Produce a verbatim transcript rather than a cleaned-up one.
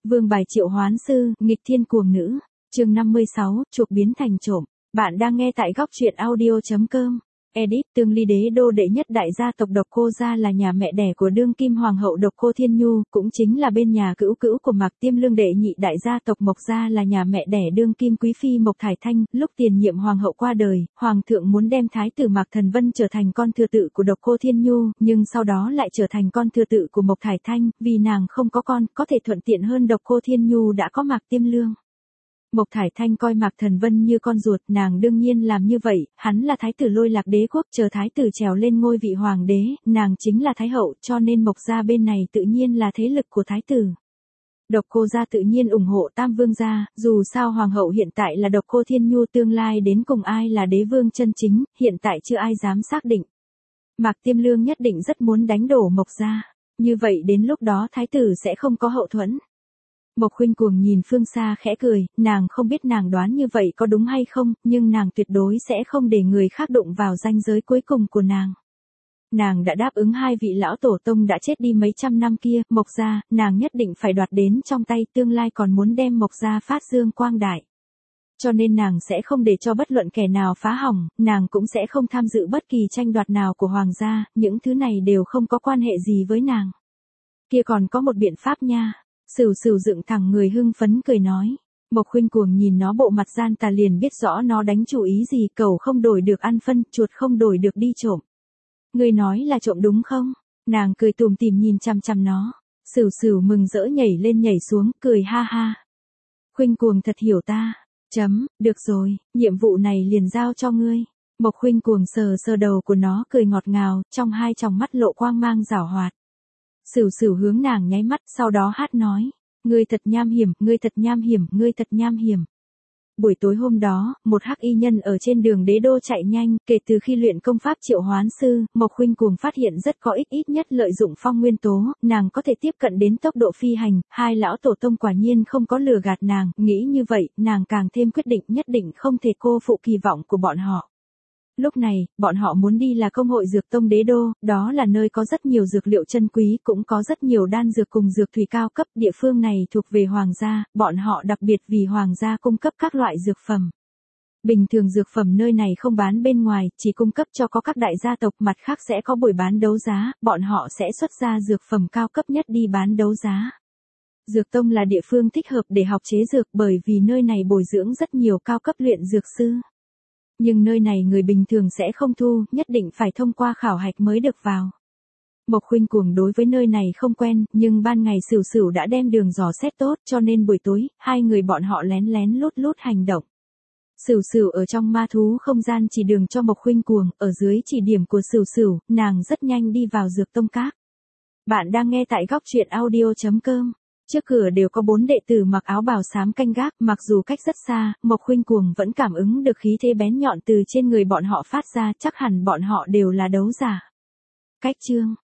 Vương bài triệu hoán sư, nghịch thiên cuồng nữ. Chương năm mươi sáu, chuộc biến thành trộm. Bạn đang nghe tại góc truyện audio chấm com. Edit. Tương Ly đế đô đệ nhất đại gia tộc Độc Cô gia là nhà mẹ đẻ của đương kim hoàng hậu Độc Cô Thiên Nhu, cũng chính là bên nhà cữu cữu của Mạc Tiêm Lương. Đệ nhị đại gia tộc Mộc gia là nhà mẹ đẻ đương kim quý phi Mộc Thải Thanh. Lúc tiền nhiệm hoàng hậu qua đời, hoàng thượng muốn đem thái tử Mạc Thần Vân trở thành con thừa tự của Độc Cô Thiên Nhu, nhưng sau đó lại trở thành con thừa tự của Mộc Thải Thanh, vì nàng không có con, có thể thuận tiện hơn Độc Cô Thiên Nhu đã có Mạc Tiêm Lương. Mộc Thải Thanh coi Mạc Thần Vân như con ruột, nàng đương nhiên làm như vậy, hắn là thái tử Lôi Lạc đế quốc, chờ thái tử trèo lên ngôi vị hoàng đế, nàng chính là thái hậu, cho nên Mộc gia bên này tự nhiên là thế lực của thái tử. Độc Cô gia tự nhiên ủng hộ Tam Vương gia, dù sao hoàng hậu hiện tại là Độc Cô Thiên Nhu, tương lai đến cùng ai là đế vương chân chính, hiện tại chưa ai dám xác định. Mạc Tiêm Lương nhất định rất muốn đánh đổ Mộc gia, như vậy đến lúc đó thái tử sẽ không có hậu thuẫn. Mộc Khuynh Cuồng nhìn phương xa khẽ cười, nàng không biết nàng đoán như vậy có đúng hay không, nhưng nàng tuyệt đối sẽ không để người khác đụng vào ranh giới cuối cùng của nàng. Nàng đã đáp ứng hai vị lão tổ tông đã chết đi mấy trăm năm kia, Mộc gia, nàng nhất định phải đoạt đến trong tay, tương lai còn muốn đem Mộc gia phát dương quang đại. Cho nên nàng sẽ không để cho bất luận kẻ nào phá hỏng, nàng cũng sẽ không tham dự bất kỳ tranh đoạt nào của hoàng gia, những thứ này đều không có quan hệ gì với nàng. Kia còn có một biện pháp nha. Sửu Sửu dựng thẳng người hưng phấn cười nói. Mộc Khuynh Cuồng nhìn nó bộ mặt gian tà liền biết rõ nó đánh chủ ý gì, cẩu không đổi được ăn phân, chuột không đổi được đi trộm. Ngươi nói là trộm đúng không? Nàng cười tủm tỉm nhìn chằm chằm nó. Sửu Sửu mừng rỡ nhảy lên nhảy xuống, cười ha ha. Khuynh Cuồng thật hiểu ta. Chấm, được rồi, nhiệm vụ này liền giao cho ngươi. Mộc Khuynh Cuồng sờ sờ đầu của nó cười ngọt ngào, trong hai tròng mắt lộ quang mang giảo hoạt. Sửu Sửu hướng nàng nháy mắt, sau đó hát nói, ngươi thật nham hiểm, ngươi thật nham hiểm, ngươi thật nham hiểm. Buổi tối hôm đó, một hắc y nhân ở trên đường đế đô chạy nhanh, kể từ khi luyện công pháp triệu hoán sư, Mộc Khuynh Cuồng phát hiện rất có ích, ít nhất lợi dụng phong nguyên tố, nàng có thể tiếp cận đến tốc độ phi hành, hai lão tổ tông quả nhiên không có lừa gạt nàng, nghĩ như vậy, nàng càng thêm quyết định nhất định không thể cô phụ kỳ vọng của bọn họ. Lúc này, bọn họ muốn đi là công hội dược tông đế đô, đó là nơi có rất nhiều dược liệu chân quý, cũng có rất nhiều đan dược cùng dược thủy cao cấp, địa phương này thuộc về hoàng gia, bọn họ đặc biệt vì hoàng gia cung cấp các loại dược phẩm. Bình thường dược phẩm nơi này không bán bên ngoài, chỉ cung cấp cho có các đại gia tộc, mặt khác sẽ có buổi bán đấu giá, bọn họ sẽ xuất ra dược phẩm cao cấp nhất đi bán đấu giá. Dược tông là địa phương thích hợp để học chế dược, bởi vì nơi này bồi dưỡng rất nhiều cao cấp luyện dược sư. Nhưng nơi này người bình thường sẽ không thu, nhất định phải thông qua khảo hạch mới được vào. Mộc Khuynh Cuồng đối với nơi này không quen, nhưng ban ngày Sửu Sửu đã đem đường dò xét tốt, cho nên buổi tối, hai người bọn họ lén lén lút lút hành động. Sửu Sửu ở trong ma thú không gian chỉ đường cho Mộc Khuynh Cuồng, ở dưới chỉ điểm của Sửu Sửu, nàng rất nhanh đi vào dược tông các. Bạn đang nghe tại góc truyện audio chấm com. Trước cửa đều có bốn đệ tử mặc áo bào xám canh gác, mặc dù cách rất xa, Mộc Khuynh Cuồng vẫn cảm ứng được khí thế bén nhọn từ trên người bọn họ phát ra, chắc hẳn bọn họ đều là đấu giả. Cách chương,